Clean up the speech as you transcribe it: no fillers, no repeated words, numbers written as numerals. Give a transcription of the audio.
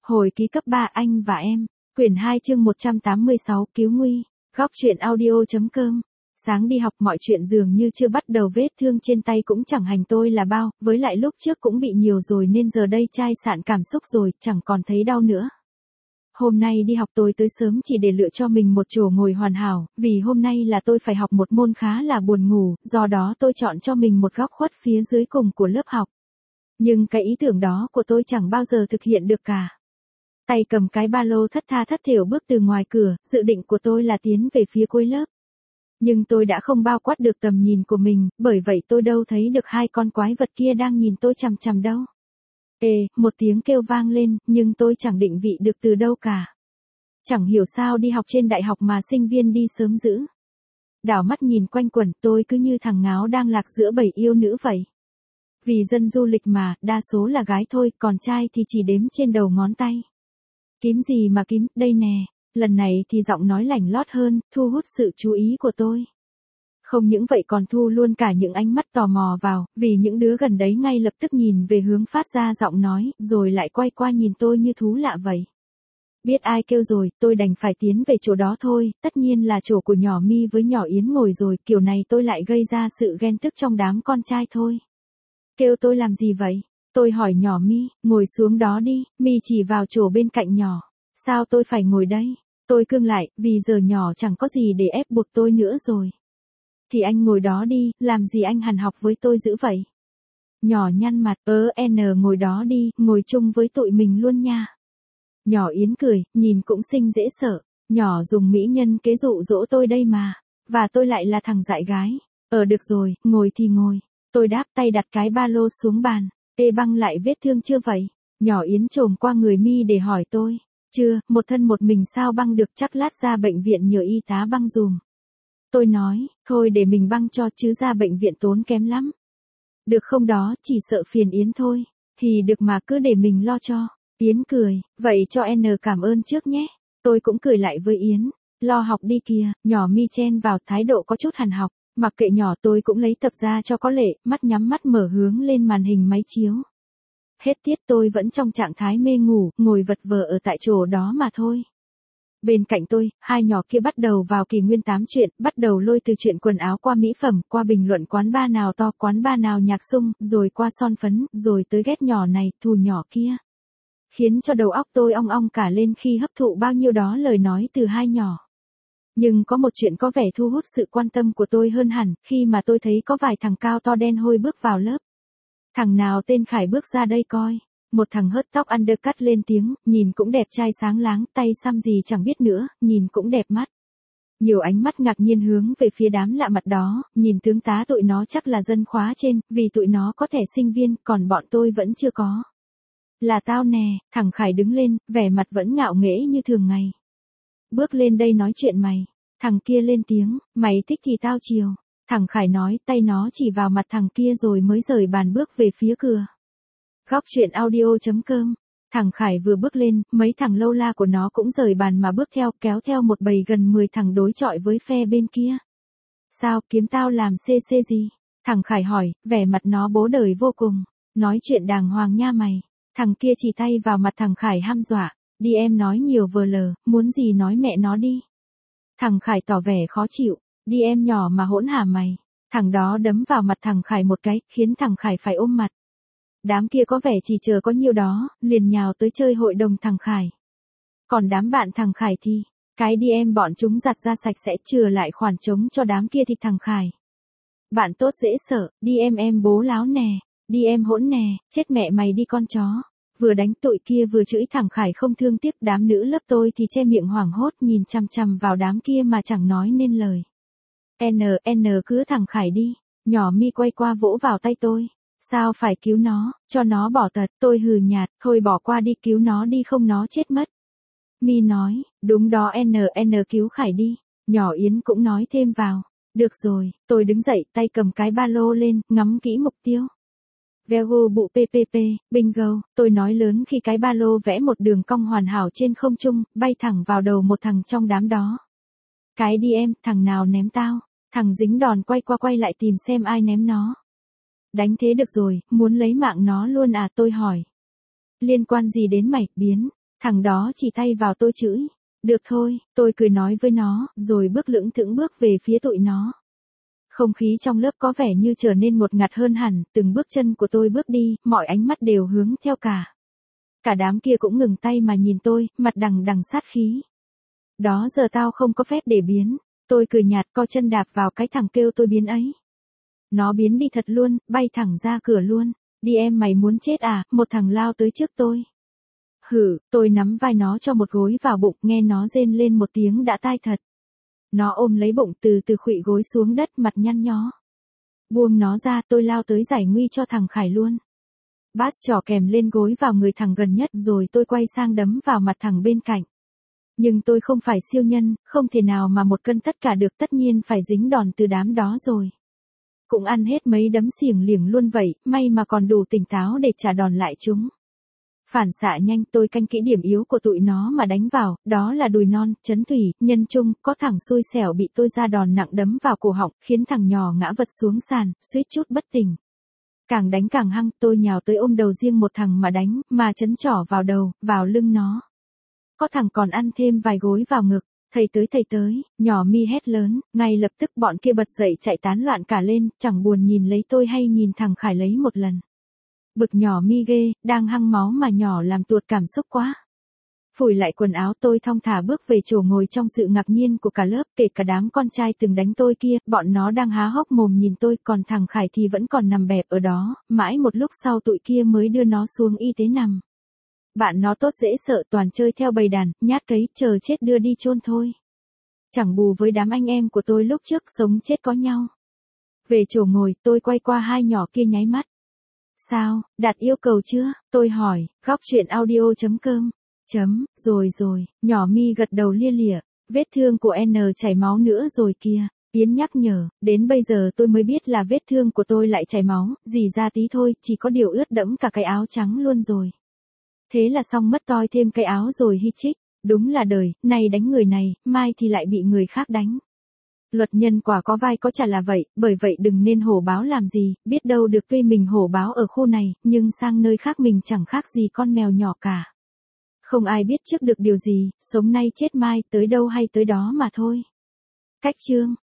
Hồi ký cấp 3 anh và em. Quyển 2 chương 186 cứu nguy. Góc truyện audio.com. Sáng đi học mọi chuyện dường như chưa bắt đầu, vết thương trên tay cũng chẳng hành tôi là bao, với lại lúc trước cũng bị nhiều rồi nên giờ đây chai sạn cảm xúc rồi, chẳng còn thấy đau nữa. Hôm nay đi học tôi tới sớm chỉ để lựa cho mình một chỗ ngồi hoàn hảo, vì hôm nay là tôi phải học một môn khá là buồn ngủ, do đó tôi chọn cho mình một góc khuất phía dưới cùng của lớp học. Nhưng cái ý tưởng đó của tôi chẳng bao giờ thực hiện được cả. Tay cầm cái ba lô thất tha thất thểu bước từ ngoài cửa, dự định của tôi là tiến về phía cuối lớp. Nhưng tôi đã không bao quát được tầm nhìn của mình, bởi vậy tôi đâu thấy được hai con quái vật kia đang nhìn tôi chằm chằm đâu. Một tiếng kêu vang lên, nhưng tôi chẳng định vị được từ đâu cả. Chẳng hiểu sao đi học trên đại học mà sinh viên đi sớm dữ. Đảo mắt nhìn quanh quẩn, tôi cứ như thằng ngáo đang lạc giữa bầy yêu nữ vậy. Vì dân du lịch mà, đa số là gái thôi, còn trai thì chỉ đếm trên đầu ngón tay. Kiếm gì mà kiếm, đây nè. Lần này thì giọng nói lảnh lót hơn, thu hút sự chú ý của tôi. Không những vậy còn thu luôn cả những ánh mắt tò mò vào, vì những đứa gần đấy ngay lập tức nhìn về hướng phát ra giọng nói, rồi lại quay qua nhìn tôi như thú lạ vậy. Biết ai kêu rồi, tôi đành phải tiến về chỗ đó thôi, tất nhiên là chỗ của nhỏ My với nhỏ Yến ngồi rồi, kiểu này tôi lại gây ra sự ghen tức trong đám con trai thôi. Kêu tôi làm gì vậy? Tôi hỏi nhỏ My, ngồi xuống đó đi, My chỉ vào chỗ bên cạnh nhỏ. Sao tôi phải ngồi đây? Tôi cương lại, vì giờ nhỏ chẳng có gì để ép buộc tôi nữa rồi. Thì anh ngồi đó đi, làm gì anh hằn học với tôi dữ vậy? Nhỏ nhăn mặt, ngồi đó đi, ngồi chung với tụi mình luôn nha. Nhỏ Yến cười, nhìn cũng xinh dễ sợ. Nhỏ dùng mỹ nhân kế dụ dỗ tôi đây mà. Và tôi lại là thằng dại gái. Được rồi, ngồi thì ngồi. Tôi đáp, tay đặt cái ba lô xuống bàn. Băng lại vết thương chưa vậy? Nhỏ Yến chồm qua người My để hỏi tôi. Chưa, một thân một mình sao băng được, chắc lát ra bệnh viện nhờ y tá băng dùm. Tôi nói, thôi để mình băng cho chứ ra bệnh viện tốn kém lắm. Được không đó, chỉ sợ phiền Yến thôi. Thì được mà, cứ để mình lo cho. Yến cười, vậy cho N cảm ơn trước nhé. Tôi cũng cười lại với Yến. Lo học đi kìa, nhỏ My chen vào, thái độ có chút hằn học. Mặc kệ nhỏ, tôi cũng lấy tập ra cho có lệ, mắt nhắm mắt mở hướng lên màn hình máy chiếu. Hết tiết tôi vẫn trong trạng thái mê ngủ, ngồi vật vờ ở tại chỗ đó mà thôi. Bên cạnh tôi, hai nhỏ kia bắt đầu vào kỷ nguyên 8 chuyện, bắt đầu lôi từ chuyện quần áo qua mỹ phẩm, qua bình luận quán bar nào to, quán bar nào nhạc sung, rồi qua son phấn, rồi tới ghét nhỏ này, thù nhỏ kia. Khiến cho đầu óc tôi ong ong cả lên khi hấp thụ bao nhiêu đó lời nói từ hai nhỏ. Nhưng có một chuyện có vẻ thu hút sự quan tâm của tôi hơn hẳn, khi mà tôi thấy có vài thằng cao to đen hôi bước vào lớp. Thằng nào tên Khải bước ra đây coi. Một thằng hớt tóc undercut lên tiếng, nhìn cũng đẹp trai sáng láng, tay xăm gì chẳng biết nữa, nhìn cũng đẹp mắt. Nhiều ánh mắt ngạc nhiên hướng về phía đám lạ mặt đó, nhìn tướng tá tụi nó chắc là dân khóa trên, vì tụi nó có thẻ sinh viên, còn bọn tôi vẫn chưa có. Là tao nè, thằng Khải đứng lên, vẻ mặt vẫn ngạo nghễ như thường ngày. Bước lên đây nói chuyện mày. Thằng kia lên tiếng, mày thích thì tao chiều. Thằng Khải nói, tay nó chỉ vào mặt thằng kia rồi mới rời bàn bước về phía cửa. Góc truyện audio.com. Thằng Khải vừa bước lên, mấy thằng lâu la của nó cũng rời bàn mà bước theo, kéo theo một bầy gần 10 thằng đối chọi với phe bên kia. Sao, kiếm tao làm CC gì? Thằng Khải hỏi, vẻ mặt nó bố đời vô cùng. Nói chuyện đàng hoàng nha mày. Thằng kia chỉ tay vào mặt thằng Khải hăm dọa. Đi em nói nhiều vờ lờ, muốn gì nói mẹ nó đi. Thằng Khải tỏ vẻ khó chịu. Đi em nhỏ mà hỗn hả mày. Thằng đó đấm vào mặt thằng Khải một cái, khiến thằng Khải phải ôm mặt. Đám kia có vẻ chỉ chờ có nhiêu đó, liền nhào tới chơi hội đồng thằng Khải. Còn đám bạn thằng Khải thì, cái đi em bọn chúng giặt ra sạch sẽ, chừa lại khoảng trống cho đám kia thì thằng Khải. Bạn tốt dễ sợ, đi em bố láo nè, đi em hỗn nè, chết mẹ mày đi con chó. Vừa đánh tụi kia vừa chửi thằng Khải không thương tiếc, đám nữ lớp tôi thì che miệng hoảng hốt nhìn chằm chằm vào đám kia mà chẳng nói nên lời. Cứ thằng Khải đi, nhỏ My quay qua vỗ vào tay tôi. Sao phải cứu nó, cho nó bỏ tật, tôi hừ nhạt, thôi bỏ qua đi, cứu nó đi không nó chết mất. My nói, đúng đó cứu Khải đi, nhỏ Yến cũng nói thêm vào. Được rồi, tôi đứng dậy, tay cầm cái ba lô lên, ngắm kỹ mục tiêu. Vego bụ PPP, bingo, tôi nói lớn khi cái ba lô vẽ một đường cong hoàn hảo trên không trung, bay thẳng vào đầu một thằng trong đám đó. Cái đi em, thằng nào ném tao, thằng dính đòn quay qua quay lại tìm xem ai ném nó. Đánh thế được rồi, muốn lấy mạng nó luôn à, tôi hỏi. Liên quan gì đến mày, biến. Thằng đó chỉ tay vào tôi chửi. Được thôi, tôi cười nói với nó, rồi bước lững thững bước về phía tụi nó. Không khí trong lớp có vẻ như trở nên ngột ngạt hơn hẳn, từng bước chân của tôi bước đi, mọi ánh mắt đều hướng theo cả. Cả đám kia cũng ngừng tay mà nhìn tôi, mặt đằng đằng sát khí. Đó giờ tao không có phép để biến. Tôi cười nhạt co chân đạp vào cái thằng kêu tôi biến ấy. Nó biến đi thật luôn, bay thẳng ra cửa luôn. Đi em mày muốn chết à, một thằng lao tới trước tôi. Hử, tôi nắm vai nó cho một gối vào bụng, nghe nó rên lên một tiếng đã tai thật. Nó ôm lấy bụng từ từ khuỵu gối xuống đất, mặt nhăn nhó. Buông nó ra, tôi lao tới giải nguy cho thằng Khải luôn. Bass trỏ kèm lên gối vào người thằng gần nhất rồi tôi quay sang đấm vào mặt thằng bên cạnh. Nhưng tôi không phải siêu nhân, không thể nào mà một cân tất cả được, tất nhiên phải dính đòn từ đám đó rồi. Cũng ăn hết mấy đấm xiềng liểng luôn vậy, may mà còn đủ tỉnh táo để trả đòn lại chúng. Phản xạ nhanh, tôi canh kỹ điểm yếu của tụi nó mà đánh vào, đó là đùi non, chấn thủy, nhân trung, có thằng xui xẻo bị tôi ra đòn nặng đấm vào cổ họng, khiến thằng nhỏ ngã vật xuống sàn, suýt chút bất tỉnh. Càng đánh càng hăng, tôi nhào tới ôm đầu riêng một thằng mà đánh, mà chấn trỏ vào đầu, vào lưng nó. Có thằng còn ăn thêm vài gối vào ngực. Thầy tới, nhỏ Mi hét lớn, ngay lập tức bọn kia bật dậy chạy tán loạn cả lên, chẳng buồn nhìn lấy tôi hay nhìn thằng Khải lấy một lần. Bực nhỏ Mi ghê, đang hăng máu mà nhỏ làm tuột cảm xúc quá. Phủi lại quần áo, tôi thong thả bước về chỗ ngồi trong sự ngạc nhiên của cả lớp, kể cả đám con trai từng đánh tôi kia, bọn nó đang há hốc mồm nhìn tôi, còn thằng Khải thì vẫn còn nằm bẹp ở đó, mãi một lúc sau tụi kia mới đưa nó xuống y tế nằm. Bạn nó tốt dễ sợ, toàn chơi theo bầy đàn, nhát cấy, chờ chết đưa đi chôn thôi. Chẳng bù với đám anh em của tôi lúc trước sống chết có nhau. Về chỗ ngồi, tôi quay qua hai nhỏ kia nháy mắt. Sao, đạt yêu cầu chưa? Tôi hỏi, góc chuyện audio.com. Rồi, nhỏ Mi gật đầu lia lịa, vết thương của N chảy máu nữa rồi kia. Yến nhắc nhở, đến bây giờ tôi mới biết là vết thương của tôi lại chảy máu, rỉ ra tí thôi, chỉ có điều ướt đẫm cả cái áo trắng luôn rồi. Thế là xong mất toi thêm cái áo rồi hi chích. Đúng là đời, nay đánh người này, mai thì lại bị người khác đánh. Luật nhân quả có vai có trả là vậy, bởi vậy đừng nên hổ báo làm gì, biết đâu được tuy mình hổ báo ở khu này, nhưng sang nơi khác mình chẳng khác gì con mèo nhỏ cả. Không ai biết trước được điều gì, sống nay chết mai, tới đâu hay tới đó mà thôi. Cách chương